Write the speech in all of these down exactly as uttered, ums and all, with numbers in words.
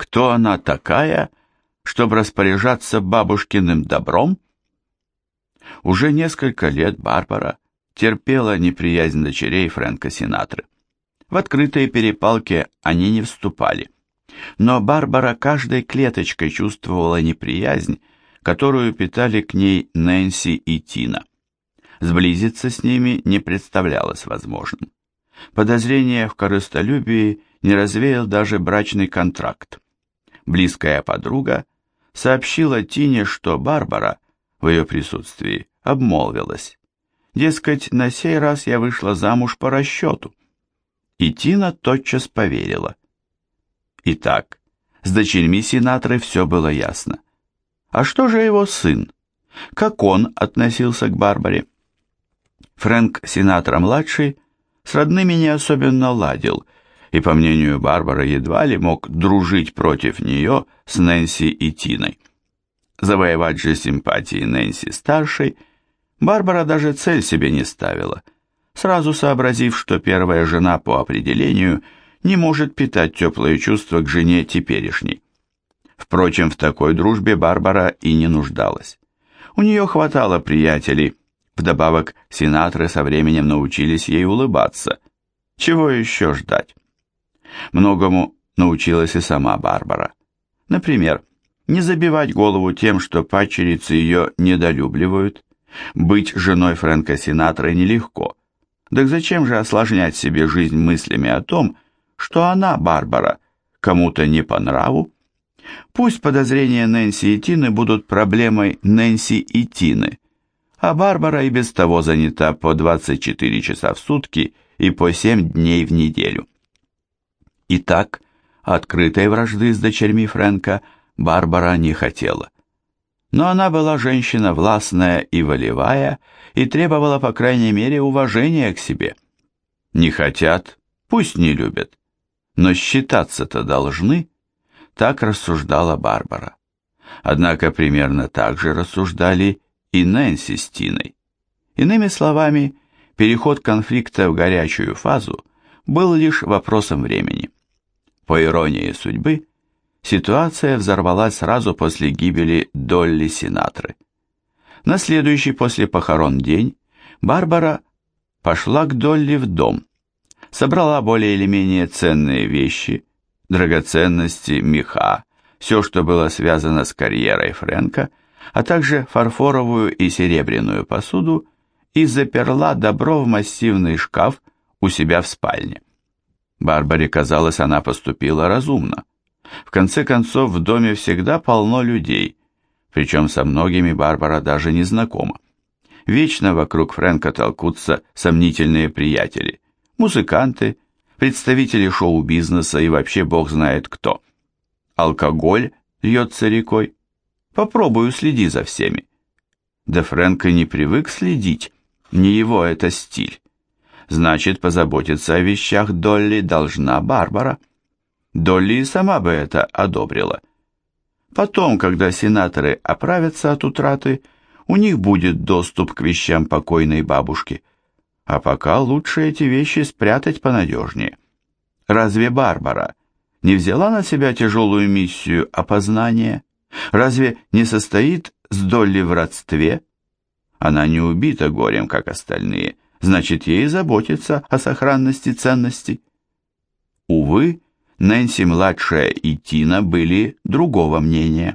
кто она такая, чтобы распоряжаться бабушкиным добром? Уже несколько лет Барбара терпела неприязнь дочерей Фрэнка Синатры. В открытые перепалки они не вступали. Но Барбара каждой клеточкой чувствовала неприязнь, которую питали к ней Нэнси и Тина. Сблизиться с ними не представлялось возможным. Подозрение в корыстолюбии не развеял даже брачный контракт. Близкая подруга сообщила Тине, что Барбара в ее присутствии обмолвилась. Дескать, на сей раз я вышла замуж по расчету. И Тина тотчас поверила. Итак, с дочерьми Синатры все было ясно. А что же его сын? Как он относился к Барбаре? Фрэнк Синатра-младший с родными не особенно ладил, и, по мнению Барбары, едва ли мог дружить против нее с Нэнси и Тиной. Завоевать же симпатии Нэнси-старшей Барбара даже цель себе не ставила, сразу сообразив, что первая жена по определению не может питать теплые чувства к жене теперешней. Впрочем, в такой дружбе Барбара и не нуждалась. У нее хватало приятелей, вдобавок Синатры со временем научились ей улыбаться. Чего еще ждать? Многому научилась и сама Барбара. Например, не забивать голову тем, что падчерицы ее недолюбливают. Быть женой Фрэнка Синатры нелегко. Так зачем же осложнять себе жизнь мыслями о том, что она, Барбара, кому-то не по нраву? Пусть подозрения Нэнси и Тины будут проблемой Нэнси и Тины, а Барбара и без того занята по двадцать четыре часа в сутки и по семь дней в неделю. Итак, открытой вражды с дочерьми Фрэнка Барбара не хотела. Но она была женщина властная и волевая и требовала, по крайней мере, уважения к себе. Не хотят, пусть не любят, но считаться-то должны, так рассуждала Барбара. Однако примерно так же рассуждали и Нэнси с Тиной. Иными словами, переход конфликта в горячую фазу был лишь вопросом времени. По иронии судьбы, ситуация взорвалась сразу после гибели Долли Синатры. На следующий после похорон день Барбара пошла к Долли в дом, собрала более или менее ценные вещи, драгоценности, меха, все, что было связано с карьерой Фрэнка, а также фарфоровую и серебряную посуду, и заперла добро в массивный шкаф у себя в спальне. Барбаре казалось, она поступила разумно. В конце концов, в доме всегда полно людей, причем со многими Барбара даже не знакома. Вечно вокруг Фрэнка толкутся сомнительные приятели, музыканты, представители шоу-бизнеса и вообще бог знает кто. Алкоголь льется рекой. Попробуй уследи за всеми. Да Фрэнк и не привык следить, не его это стиль. Значит, позаботиться о вещах Долли должна Барбара. Долли и сама бы это одобрила. Потом, когда сенаторы оправятся от утраты, у них будет доступ к вещам покойной бабушки. А пока лучше эти вещи спрятать понадежнее. Разве Барбара не взяла на себя тяжелую миссию опознания? Разве не состоит с Долли в родстве? Она не убита горем, как остальные, значит, ей заботиться о сохранности ценностей. Увы, Нэнси-младшая и Тина были другого мнения.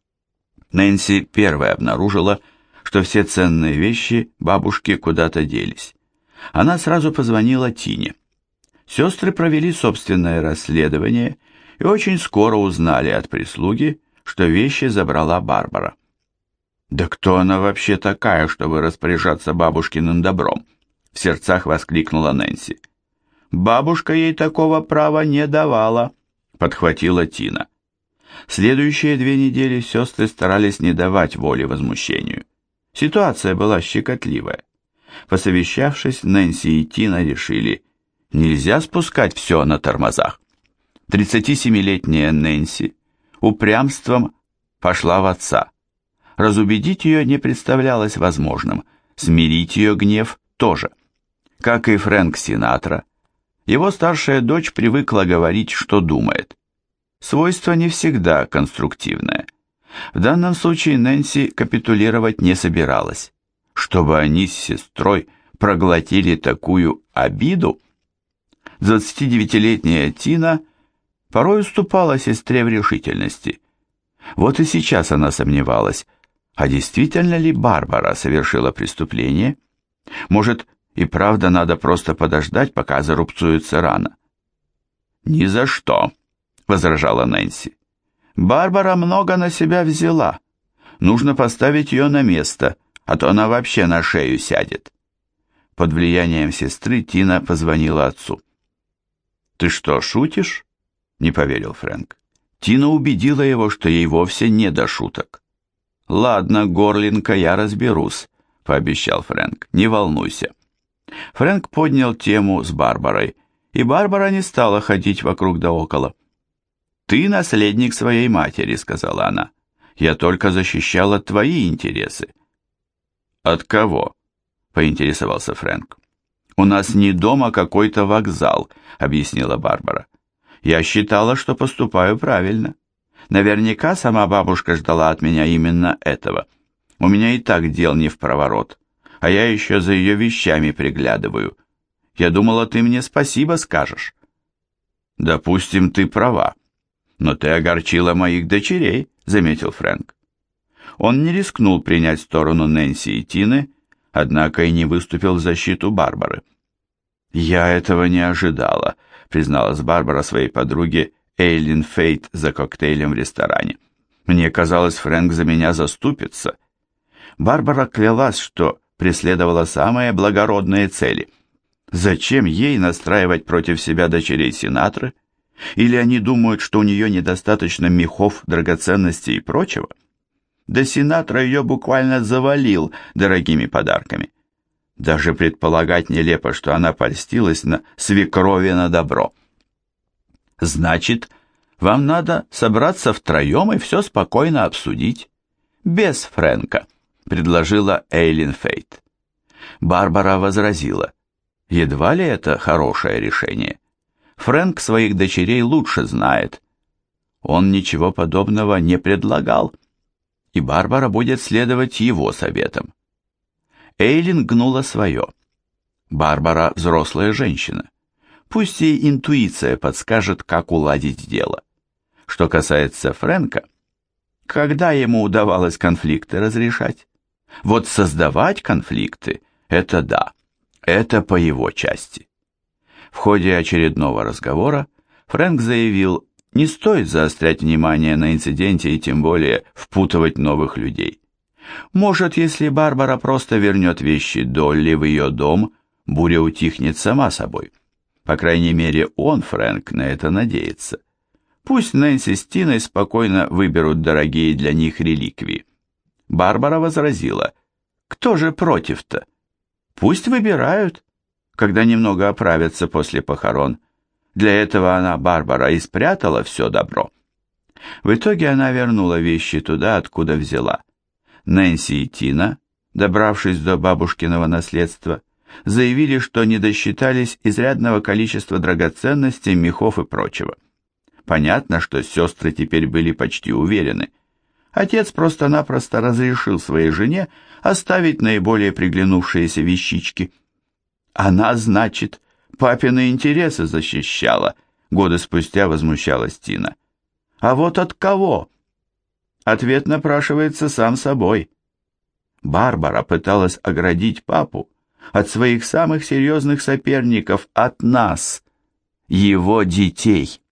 Нэнси первая обнаружила, что все ценные вещи бабушки куда-то делись. Она сразу позвонила Тине. Сестры провели собственное расследование и очень скоро узнали от прислуги, что вещи забрала Барбара. «Да кто она вообще такая, чтобы распоряжаться бабушкиным добром?» — в сердцах воскликнула Нэнси. «Бабушка ей такого права не давала», — подхватила Тина. Следующие две недели сестры старались не давать воли возмущению. Ситуация была щекотливая. Посовещавшись, Нэнси и Тина решили, нельзя спускать все на тормозах. Тридцатисемилетняя Нэнси упрямством пошла в отца. Разубедить ее не представлялось возможным, смирить ее гнев тоже. Как и Фрэнк Синатра, его старшая дочь привыкла говорить, что думает. свойство не всегда конструктивное. В данном случае Нэнси капитулировать не собиралась. Чтобы они с сестрой проглотили такую обиду? Двадцатидевятилетняя Тина порой уступала сестре в решительности. Вот и сейчас она сомневалась, а действительно ли Барбара совершила преступление? Может, и правда надо просто подождать, пока зарубцуется рана? «Ни за что», — возражала Нэнси. «Барбара много на себя взяла. Нужно поставить ее на место, а то она вообще на шею сядет». Под влиянием сестры Тина позвонила отцу. «Ты что, шутишь?» — не поверил Фрэнк. Тина убедила его, что ей вовсе не до шуток. «Ладно, горлинка, я разберусь», — пообещал Фрэнк. «Не волнуйся». Фрэнк поднял тему с Барбарой, и Барбара не стала ходить вокруг да около. «Ты наследник своей матери», — сказала она. «Я только защищала твои интересы». «От кого?» — поинтересовался Фрэнк. «У нас не дом, а какой-то вокзал», — объяснила Барбара. «Я считала, что поступаю правильно. Наверняка сама бабушка ждала от меня именно этого. У меня и так дел не впроворот, а я еще за ее вещами приглядываю. Я думала, ты мне спасибо скажешь». «Допустим, ты права, но ты огорчила моих дочерей», — заметил Фрэнк. Он не рискнул принять сторону Нэнси и Тины, однако и не выступил в защиту Барбары. «Я этого не ожидала», — призналась Барбара своей подруге Эйлин Фейт за коктейлем в ресторане. «Мне казалось, Фрэнк за меня заступится». Барбара клялась, что преследовала самые благородные цели. Зачем ей настраивать против себя дочерей сенаторы? Или они думают, что у нее недостаточно мехов, драгоценностей и прочего? Да сенатор ее буквально завалил дорогими подарками. Даже предполагать нелепо, что она польстилась на свекрови на добро. «Значит, вам надо собраться втроем и все спокойно обсудить. Без Фрэнка», — предложила Эйлин Фейт. Барбара возразила. Едва ли это хорошее решение. Фрэнк своих дочерей лучше знает. Он ничего подобного не предлагал, и Барбара будет следовать его советам. Эйлин гнула свое. Барбара взрослая женщина. Пусть ей интуиция подскажет, как уладить дело. Что касается Фрэнка, когда ему удавалось конфликты разрешать? Вот создавать конфликты – это да, это по его части. В ходе очередного разговора Фрэнк заявил, не стоит заострять внимание на инциденте и тем более впутывать новых людей. Может, если Барбара просто вернет вещи Долли в ее дом, буря утихнет сама собой. По крайней мере, он, Фрэнк, на это надеется. Пусть Нэнси с Тиной спокойно выберут дорогие для них реликвии. Барбара возразила, кто же против-то? Пусть выбирают, когда немного оправятся после похорон. Для этого она, Барбара, и спрятала все добро. В итоге она вернула вещи туда, откуда взяла. Нэнси и Тина, добравшись до бабушкиного наследства, заявили, что не досчитались изрядного количества драгоценностей, мехов и прочего. Понятно, что сестры теперь были почти уверены. Отец просто-напросто разрешил своей жене оставить наиболее приглянувшиеся вещички. Она, значит, папины интересы защищала, годы спустя возмущалась Тина. А вот от кого? Ответ напрашивается сам собой. Барбара пыталась оградить папу от своих самых серьезных соперников, от нас, его детей.